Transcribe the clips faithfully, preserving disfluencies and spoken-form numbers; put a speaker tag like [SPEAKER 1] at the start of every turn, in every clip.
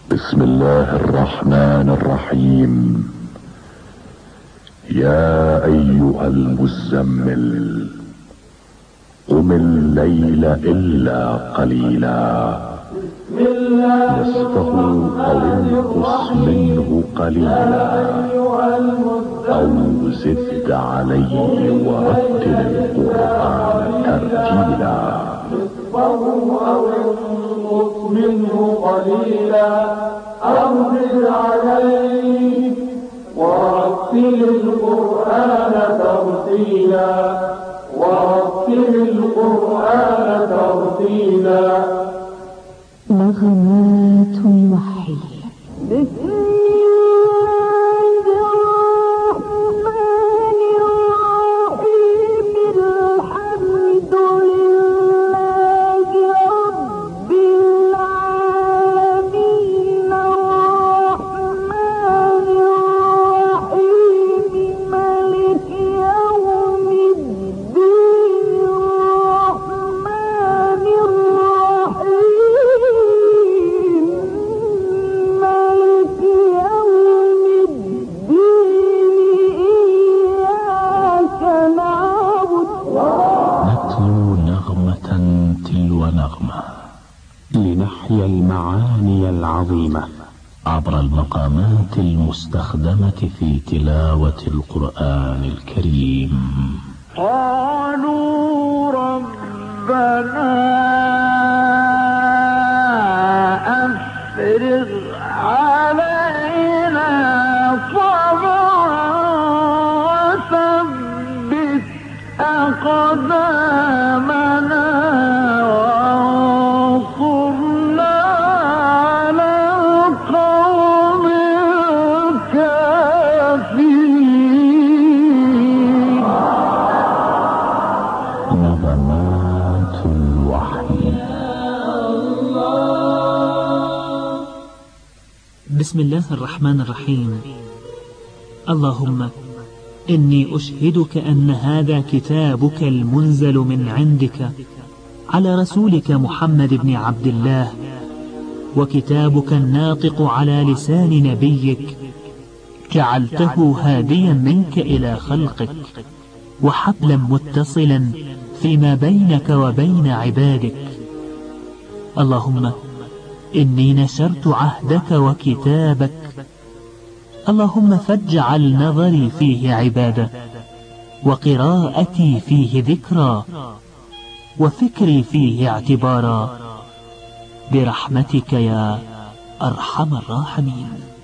[SPEAKER 1] بسم الله الرحمن الرحيم. يا ايها المزمل قم الليل الا قليلا نصفه او انقص منه قليلا او زد عليه ورتل القرآن ترتيلا
[SPEAKER 2] أو انقص منه قليلا أو زد عليه ورتل القرآن ترتيلا ورتل القرآن ترتيلا.
[SPEAKER 3] نغمات الوحي. بسم
[SPEAKER 4] لنحيا المعاني العظيمة عبر المقامات المستخدمة في تلاوة القرآن الكريم.
[SPEAKER 2] قالوا ربنا أفرغ علينا صبرا وثبت أقدامنا
[SPEAKER 5] بسم الله الرحمن الرحيم. اللهم إني أشهدك أن هذا كتابك المنزل من عندك على رسولك محمد بن عبد الله، وكتابك الناطق على لسان نبيك، جعلته هاديا منك إلى خلقك وحبلا متصلا فيما بينك وبين عبادك. اللهم إني نشرت عهدك وكتابك، اللهم فاجعل نظري فيه عبادة، وقراءتي فيه ذكرى، وفكري فيه اعتبارا، برحمتك يا أرحم الراحمين.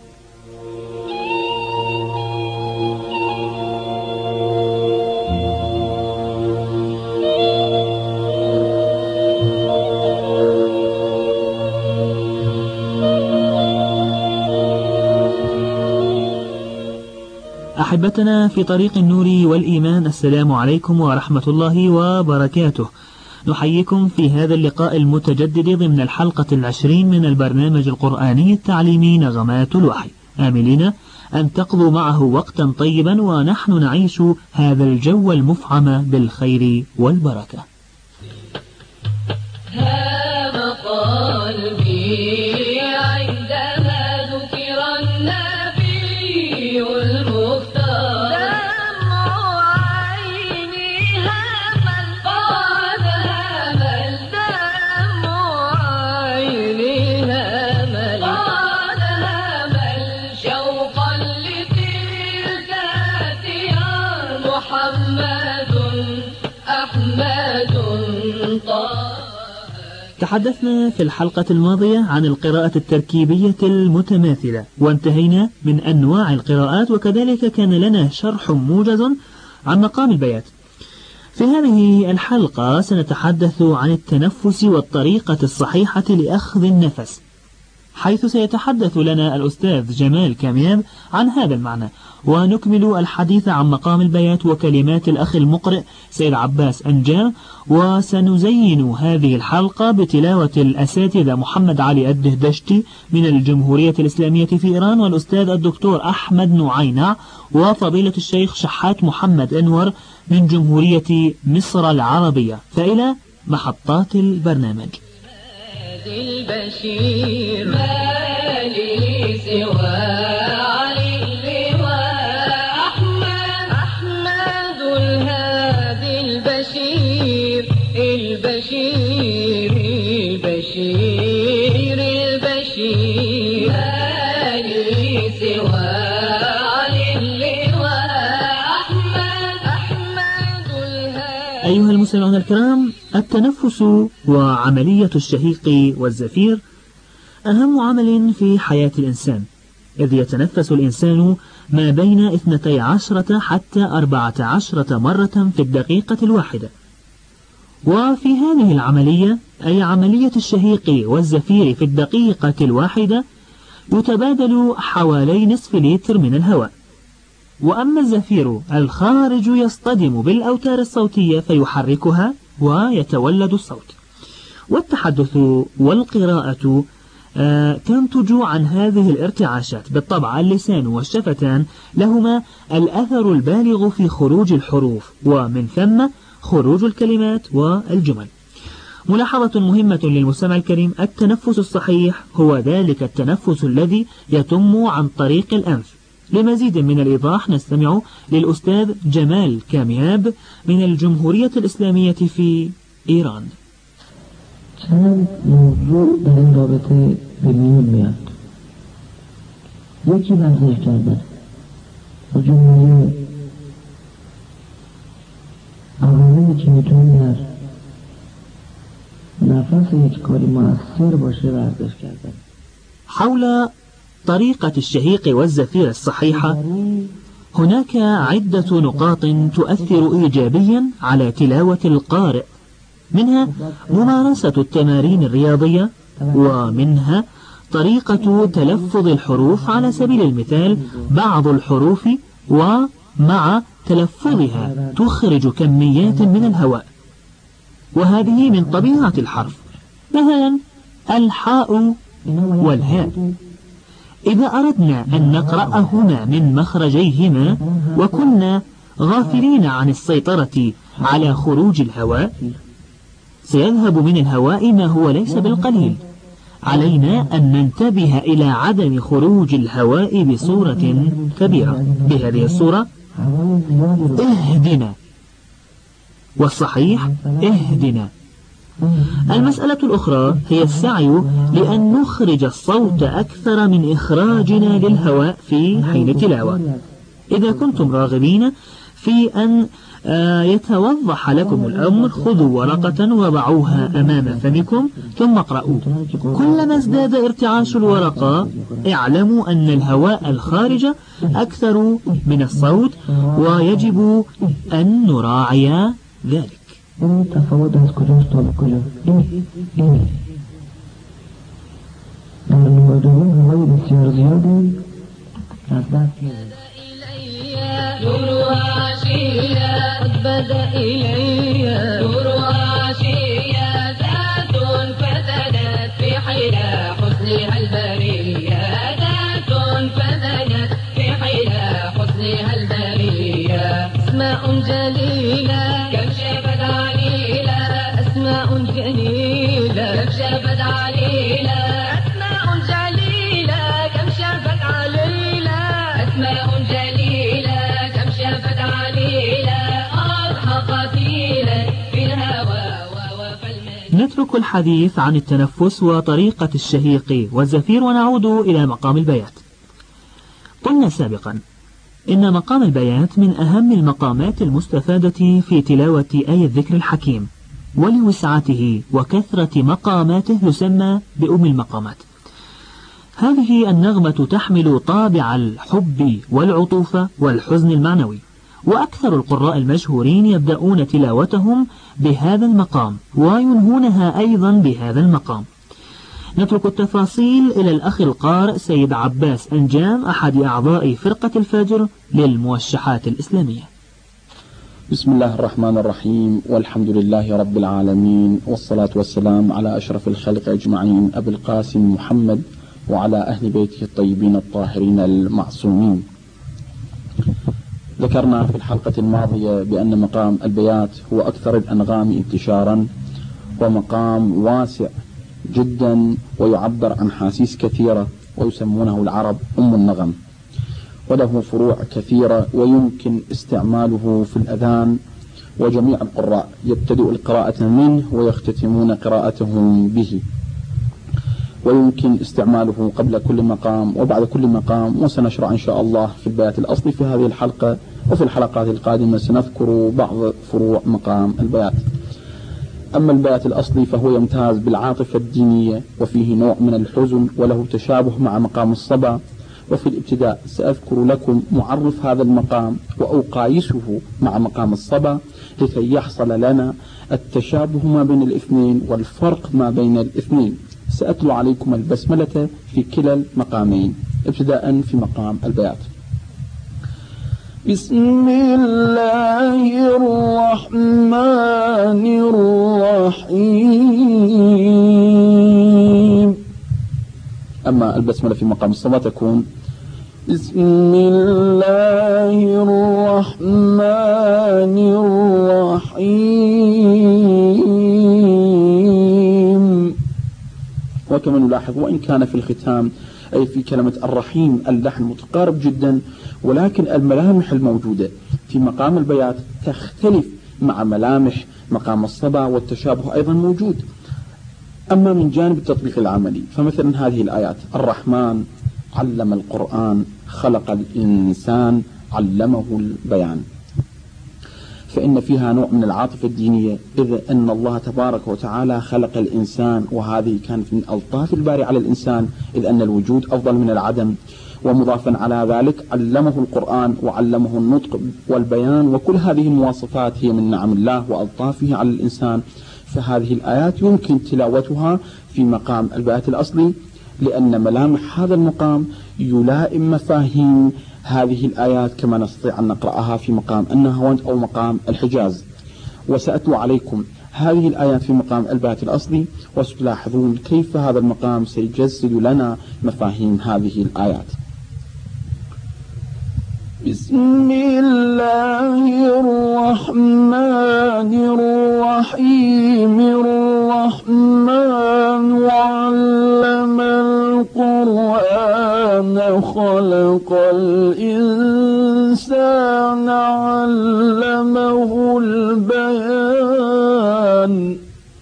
[SPEAKER 5] أحبتنا في طريق النور والإيمان، السلام عليكم ورحمة الله وبركاته. نحييكم في هذا اللقاء المتجدد ضمن الحلقة العشرين من البرنامج القرآني التعليمي نغمات الوحي، آملين أن تقضوا معه وقتا طيبا ونحن نعيش هذا الجو المفعم بالخير والبركة. تحدثنا في الحلقة الماضية عن القراءة التركيبية المتماثلة، وانتهينا من أنواع القراءات، وكذلك كان لنا شرح موجز عن مقام البيات. في هذه الحلقة سنتحدث عن التنفس والطريقة الصحيحة لأخذ النفس، حيث سيتحدث لنا الأستاذ جمال كامياب عن هذا المعنى، ونكمل الحديث عن مقام البيات وكلمات الأخ المقرئ سيد عباس أنجار. وسنزين هذه الحلقة بتلاوة الأساتذة محمد علي الدهدشتي من الجمهورية الإسلامية في إيران، والأستاذ الدكتور أحمد نعينع، وفضيلة الشيخ شحات محمد أنور من جمهورية مصر العربية. فإلى محطات البرنامج.
[SPEAKER 2] البشير مالك
[SPEAKER 6] لي سوى علي اللواء أحمد أحمد الهادي البشير البشير البشير البشير ما لي سوى علي اللواء أحمد أحمد الهادي.
[SPEAKER 5] أيها المستمعون الكرام، التنفس وعملية الشهيق والزفير أهم عمل في حياة الإنسان، إذ يتنفس الإنسان ما بين اثنتي عشرة حتى أربعة عشرة مرة في الدقيقة الواحدة. وفي هذه العملية، أي عملية الشهيق والزفير في الدقيقة الواحدة، يتبادل حوالي نصف لتر من الهواء. وأما الزفير الخارج يصطدم بالأوتار الصوتية فيحركها ويتولد الصوت. والتحدث والقراءة آه تنتج عن هذه الارتعاشات. بالطبع اللسان والشفتان لهما الأثر البالغ في خروج الحروف، ومن ثم خروج الكلمات والجمل. ملاحظة مهمة للمستمع الكريم: التنفس الصحيح هو ذلك التنفس الذي يتم عن طريق الأنف. لمزيد من الإيضاح نستمع للأستاذ جمال كامياب من الجمهورية الإسلامية في إيران.
[SPEAKER 7] چند موضوع در این رابطه به میون میاد. یکی ورزش کردن و جمله عواملی که میتونه در نفس یک کاری مؤثر باشه ورزش کردن.
[SPEAKER 5] حول طريقة الشهيق والزفير الصحيحة هناك عدة نقاط تؤثر إيجابيا على تلاوة القارئ، منها ممارسة التمارين الرياضية، ومنها طريقة تلفظ الحروف. على سبيل المثال بعض الحروف ومع تلفظها تخرج كميات من الهواء، وهذه من طبيعة الحرف. مثلا الحاء والهاء، إذا أردنا أن نقرأهما من مخرجيهما وكنا غافلين عن السيطرة على خروج الهواء سيذهب من الهواء ما هو ليس بالقليل. علينا أن ننتبه إلى عدم خروج الهواء بصورة كبيرة بهذه الصورة: اهدنا، والصحيح اهدنا. المسألة الأخرى هي السعي لأن نخرج الصوت أكثر من إخراجنا للهواء في حين التلاوة. إذا كنتم راغبين في أن يتوضح لكم الأمر خذوا ورقة وضعوها أمام فمكم ثم اقرأوا. كلما ازداد ارتعاش الورقة اعلموا أن الهواء الخارج أكثر من الصوت، ويجب أن نراعي ذلك.
[SPEAKER 7] این تفاوت از کجاست تا به کجا؟ این اینه. در نمره دوم هوای بسیار زیادی از دست میاد.
[SPEAKER 6] نورها عشية قد بدا إلي نورها عشية ذات فزنت في حلا حسنها البرية ذات فزنت في حلا حسنها البرية. اسماء جليلة كم شافت عليلة أسماء جليلة كم شافت عليلة أسماء جليلة كم شافت عليلة أسماء جليلة كم شافت عليلة أضحى قتيلا في الهوى ووفى المجد.
[SPEAKER 5] نترك الحديث عن التنفس وطريقة الشهيق والزفير ونعود إلى مقام البيات. قلنا سابقا إن مقام البيات من أهم المقامات المستفادة في تلاوة آية الذكر الحكيم، ولوسعته وكثرة مقاماته يسمى بأم المقامات. هذه النغمة تحمل طابع الحب والعطوفة والحزن المعنوي، وأكثر القراء المشهورين يبدأون تلاوتهم بهذا المقام وينهونها أيضا بهذا المقام. نترك التفاصيل إلى الأخ القارئ سيد عباس أنجام أحد أعضاء فرقة الفجر للموشحات الإسلامية.
[SPEAKER 8] بسم الله الرحمن الرحيم، والحمد لله رب العالمين، والصلاة والسلام على أشرف الخلق أجمعين أبي القاسم محمد وعلى أهل بيته الطيبين الطاهرين المعصومين. ذكرنا في الحلقة الماضية بأن مقام البيات هو أكثر الأنغام انتشارا، ومقام واسع جدا ويعبر عن حاسيس كثيرة ويسمونه العرب أم النغم، وله فروع كثيرة ويمكن استعماله في الأذان، وجميع القراء يبتدئ القراءة منه ويختتمون قراءتهم به، ويمكن استعماله قبل كل مقام وبعد كل مقام. وسنشرع إن شاء الله في البيات الأصلي في هذه الحلقة، وفي الحلقات القادمة سنذكر بعض فروع مقام البيات. أما البيات الأصلي فهو يمتاز بالعاطفة الدينية وفيه نوع من الحزن وله تشابه مع مقام الصبا. وفي الابتداء سأذكر لكم معرف هذا المقام وأقايسه مع مقام الصبا لكي يحصل لنا التشابه ما بين الاثنين والفرق ما بين الاثنين. سأتلو عليكم البسملة في كلا المقامين، ابتداء في مقام البيات.
[SPEAKER 2] بسم الله الرحمن الرحيم.
[SPEAKER 8] أما البسملة في مقام الصبا تكون
[SPEAKER 2] بسم الله الرحمن الرحيم.
[SPEAKER 8] وكما نلاحظ وإن كان في الختام أي في كلمة الرحيم اللحن متقارب جدا، ولكن الملامح الموجودة في مقام البيات تختلف مع ملامح مقام الصبا، والتشابه أيضا موجود. أما من جانب التطبيق العملي فمثلا هذه الآيات: الرحمن علم القرآن خلق الإنسان علمه البيان، فإن فيها نوع من العاطفة الدينية، إذ أن الله تبارك وتعالى خلق الإنسان، وهذه كانت من ألطاف الباري على الإنسان، إذ أن الوجود أفضل من العدم. ومضافا على ذلك علمه القرآن وعلمه النطق والبيان، وكل هذه المواصفات هي من نعم الله وألطافه على الإنسان. فهذه الآيات يمكن تلاوتها في مقام البيات الأصلي، لأن ملامح هذا المقام يلائم مفاهيم هذه الآيات كما نستطيع أن نقرأها في مقام النهاوند أو مقام الحجاز. وسأتلو عليكم هذه الآيات في مقام البيات الأصلي، وستلاحظون كيف هذا المقام سيجسد لنا مفاهيم هذه الآيات.
[SPEAKER 2] بسم الله الرحمن الرحيم. الرحمن علم القرآن خلق الإنسان علمه البيان.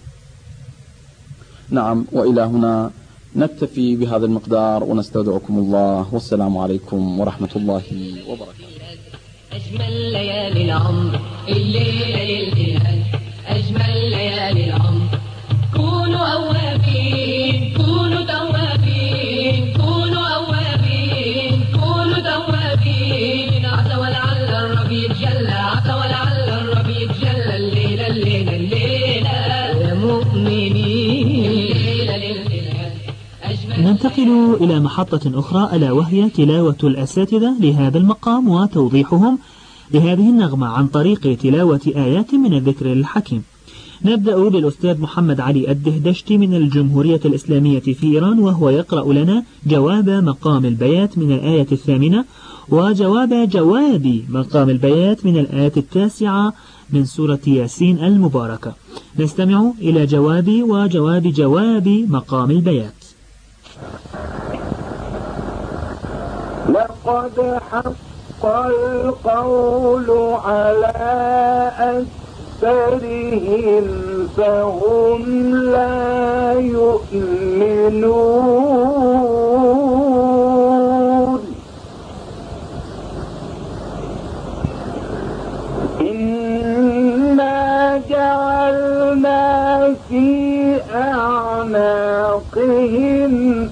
[SPEAKER 8] نعم، وإلى هنا نكتفي بهذا المقدار ونستودعكم الله، والسلام عليكم ورحمة الله وبركاته.
[SPEAKER 6] أجمل ليالي العمر الليلة للهلال، أجمل ليالي العمر. كونوا أوابين كونوا توابين كونوا أوابين كونوا توابين. عسى ولعل الرب يتجلى، عسى ولعل الرب يتجلى الليلة الليلة الليلة يا مؤمنين، الليلة للهلال.
[SPEAKER 5] ننتقل إلى محطة أخرى، ألا وهي تلاوة الأساتذة لهذا المقام وتوضيحهم لهذه النغمة عن طريق تلاوة آيات من الذكر الحكيم. نبدأ بالأستاذ محمد علي الدهدشتي من الجمهورية الإسلامية في إيران، وهو يقرأ لنا جواب مقام البيات من الآية الثامنة، وجواب جواب مقام البيات من الآية التاسعة من سورة ياسين المباركة. نستمع إلى جواب وجواب جواب مقام البيات.
[SPEAKER 2] لقد حق القول على أكثرهم فهم لا يؤمنون. إنا جعلنا في أعناقهم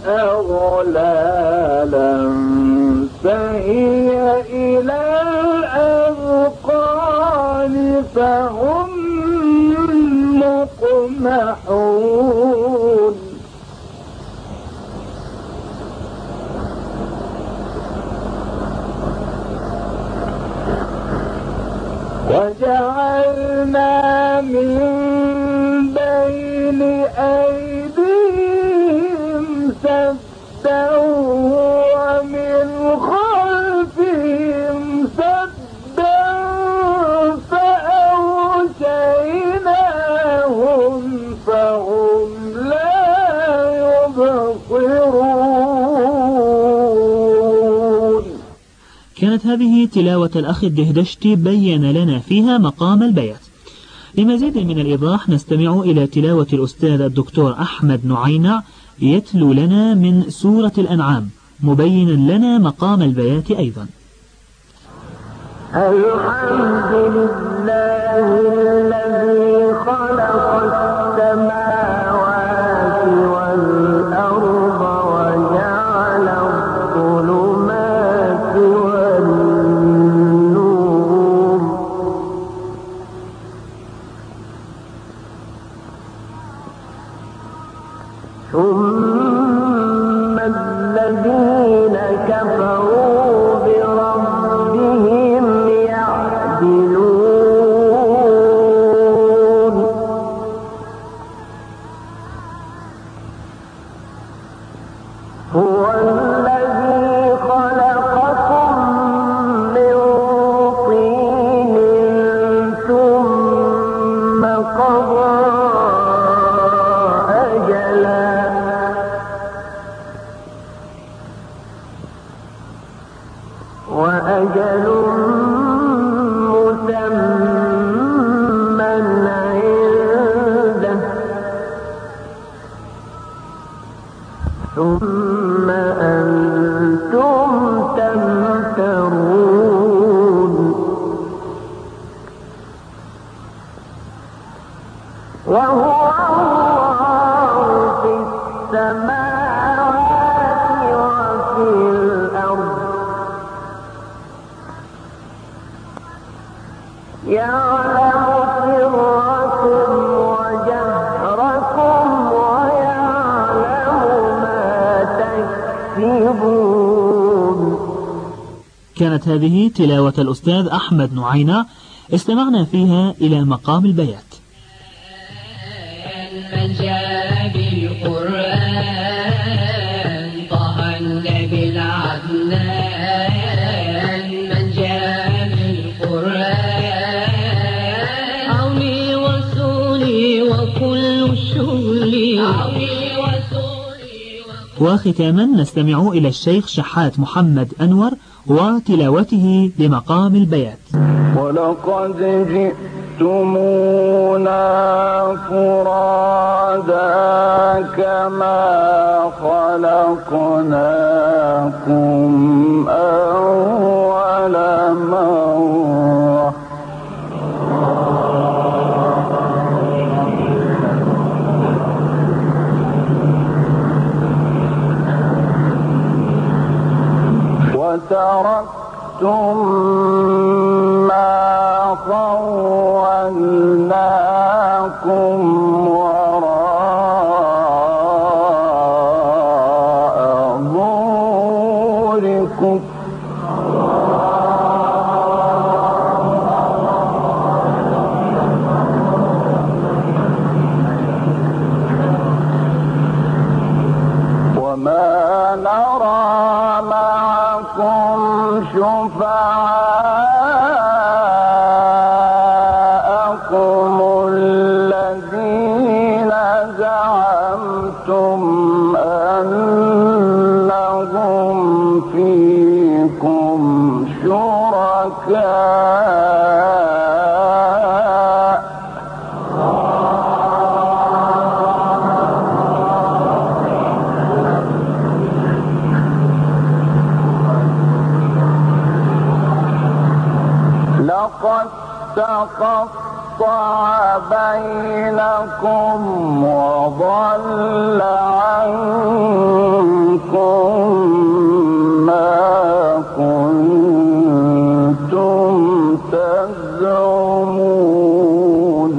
[SPEAKER 2] أغلالا فهي إلى الأذقان فهم مقمحون. وجعلنا من بين أيديهم سدا ومن خلفهم سدا فأغشيناهم فهم لا يبصرون.
[SPEAKER 5] كانت هذه تلاوة الأخ الدهدشتي بين لنا فيها مقام البيات. لمزيد من الإيضاح نستمع إلى تلاوة الأستاذ الدكتور أحمد نعينع يتلو لنا من سورة الأنعام مبينا لنا مقام البيات أيضا.
[SPEAKER 2] الحمد لله الذي خلق السماوات والأرض وجعل الظلمات والنور ثم الذين كفروا بربهم يعدلون هو الذي خلقكم من طين ثم قضى أجلا وأجل مسمى عنده ثم أنتم تمترون وهو الله في السماوات وفي الأرض يعلم سركم وجهركم ويعلم ما تكسبون.
[SPEAKER 5] كانت هذه تلاوة الأستاذ أحمد نعينع استمعنا فيها إلى مقام البيات.
[SPEAKER 6] من جاء بالقرآن طه النبي العدنان من جاء بالقرآن عوني وصولي وكل شغلي عوني وصولي.
[SPEAKER 5] وختاما نستمع إلى الشيخ شحات محمد أنور وتلاوته لمقام البيات.
[SPEAKER 2] ولقد جئتمونا فرادا كما خلقناكم أول مرة وتركتم ما خولناكم وراء ظهوركم وما نرى معكم شفعاءكم الذين زعمتم أنهم فيكم شركاء لقد تقطع بينكم وضل عنكم ما كنتم تزعمون.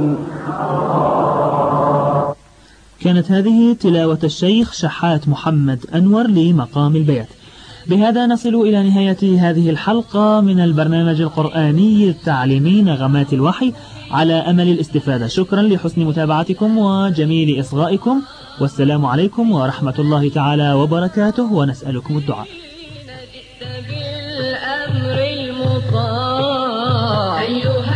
[SPEAKER 5] كانت هذه تلاوة الشيخ شحات محمد أنور لمقام البيات. بهذا نصل إلى نهاية هذه الحلقة من البرنامج القرآني التعليمي نغمات الوحي على أمل الاستفادة. شكرا لحسن متابعتكم وجميل إصغائكم، والسلام عليكم ورحمة الله تعالى وبركاته، ونسألكم الدعاء.
[SPEAKER 6] بالأمر المطاع أيها